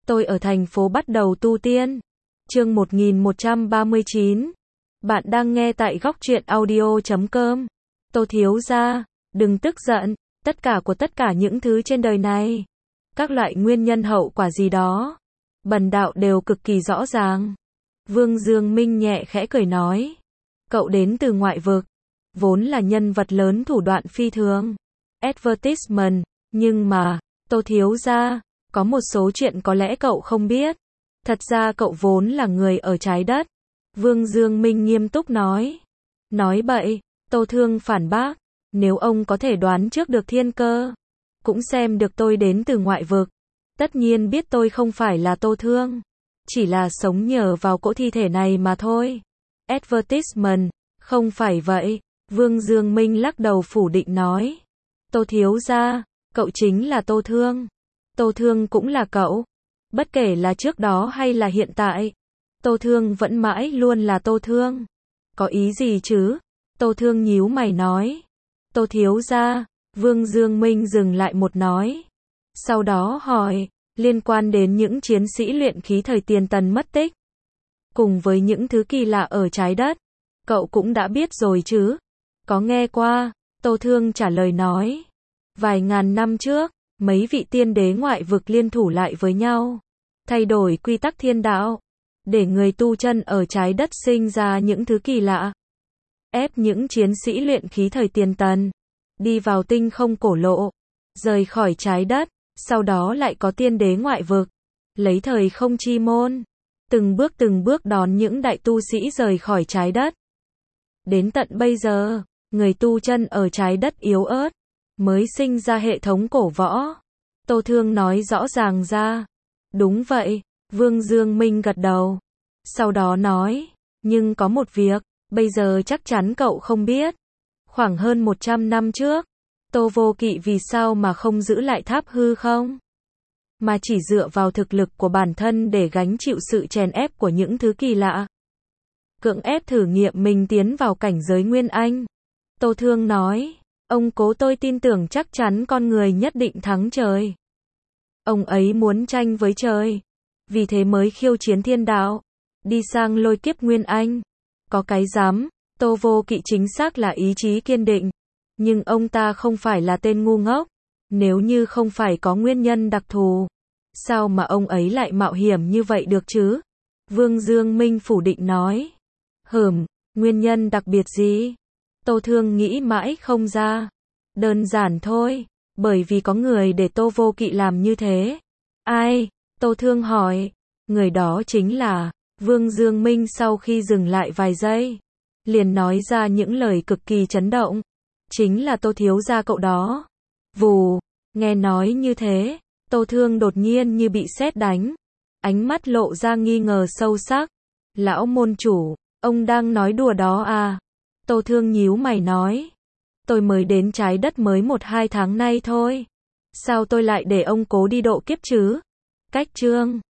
Tôi ở thành phố bắt đầu tu tiên. Chương 1139. Bạn đang nghe tại góc truyện audio.com. Tô thiếu gia, đừng tức giận, tất cả những thứ trên đời này, các loại nguyên nhân hậu quả gì đó, bần đạo đều cực kỳ rõ ràng. Vương Dương Minh nhẹ khẽ cười nói, cậu đến từ ngoại vực, vốn là nhân vật lớn thủ đoạn phi thường. Advertisement, nhưng mà, Tô thiếu gia, có một số chuyện có lẽ cậu không biết. Thật ra cậu vốn là người ở trái đất. Vương Dương Minh nghiêm túc nói. Nói bậy, Tô Thương phản bác. Nếu ông có thể đoán trước được thiên cơ, cũng xem được tôi đến từ ngoại vực, tất nhiên biết tôi không phải là Tô Thương, chỉ là sống nhờ vào cỗ thi thể này mà thôi. Advertisement, không phải vậy. Vương Dương Minh lắc đầu phủ định nói. Tô thiếu gia, cậu chính là Tô Thương. Tô Thương cũng là cậu. Bất kể là trước đó hay là hiện tại, Tô Thương vẫn mãi luôn là Tô Thương. Có ý gì chứ? Tô Thương nhíu mày nói. Tô thiếu gia. Vương Dương Minh dừng lại một nói. Sau đó hỏi, liên quan đến những chiến sĩ luyện khí thời tiền tần mất tích, cùng với những thứ kỳ lạ ở trái đất, cậu cũng đã biết rồi chứ? Có nghe qua, Tô Thương trả lời nói. Vài ngàn năm trước, mấy vị tiên đế ngoại vực liên thủ lại với nhau, thay đổi quy tắc thiên đạo, để người tu chân ở trái đất sinh ra những thứ kỳ lạ, ép những chiến sĩ luyện khí thời tiền tần đi vào tinh không cổ lộ, rời khỏi trái đất. Sau đó lại có tiên đế ngoại vực lấy thời không chi môn, từng bước đón những đại tu sĩ rời khỏi trái đất. Đến tận bây giờ, người tu chân ở trái đất yếu ớt mới sinh ra hệ thống cổ võ. Tô Thương nói rõ ràng ra. Đúng vậy. Vương Dương Minh gật đầu. Sau đó nói, nhưng có một việc, bây giờ chắc chắn cậu không biết. Khoảng hơn 100 năm trước, Tô Vô Kỵ vì sao mà không giữ lại tháp hư không? Mà chỉ dựa vào thực lực của bản thân để gánh chịu sự chèn ép của những thứ kỳ lạ. Cưỡng ép thử nghiệm mình tiến vào cảnh giới Nguyên Anh. Tô Thương nói, ông cố tôi tin tưởng chắc chắn con người nhất định thắng trời. Ông ấy muốn tranh với trời, vì thế mới khiêu chiến thiên đạo, đi sang lôi kiếp Nguyên Anh. Có cái dám. Tô Vô Kỵ chính xác là ý chí kiên định, nhưng ông ta không phải là tên ngu ngốc. Nếu như không phải có nguyên nhân đặc thù, sao mà ông ấy lại mạo hiểm như vậy được chứ? Vương Dương Minh phủ định nói. Nguyên nhân đặc biệt gì? Tô Thương nghĩ mãi không ra. Đơn giản thôi, bởi vì có người để Tô Vô Kỵ làm như thế. Ai? Tô Thương hỏi. Người đó chính là... Vương Dương Minh sau khi dừng lại vài giây, liền nói ra những lời cực kỳ chấn động. Chính là Tô thiếu gia cậu đó. Vù, nghe nói như thế, Tô Thương đột nhiên như bị sét đánh. Ánh mắt lộ ra nghi ngờ sâu sắc. Lão môn chủ, ông đang nói đùa đó à? Tô Thương nhíu mày nói. Tôi mới đến trái đất mới 1-2 tháng nay thôi. Sao tôi lại để ông cố đi độ kiếp chứ? Cách chương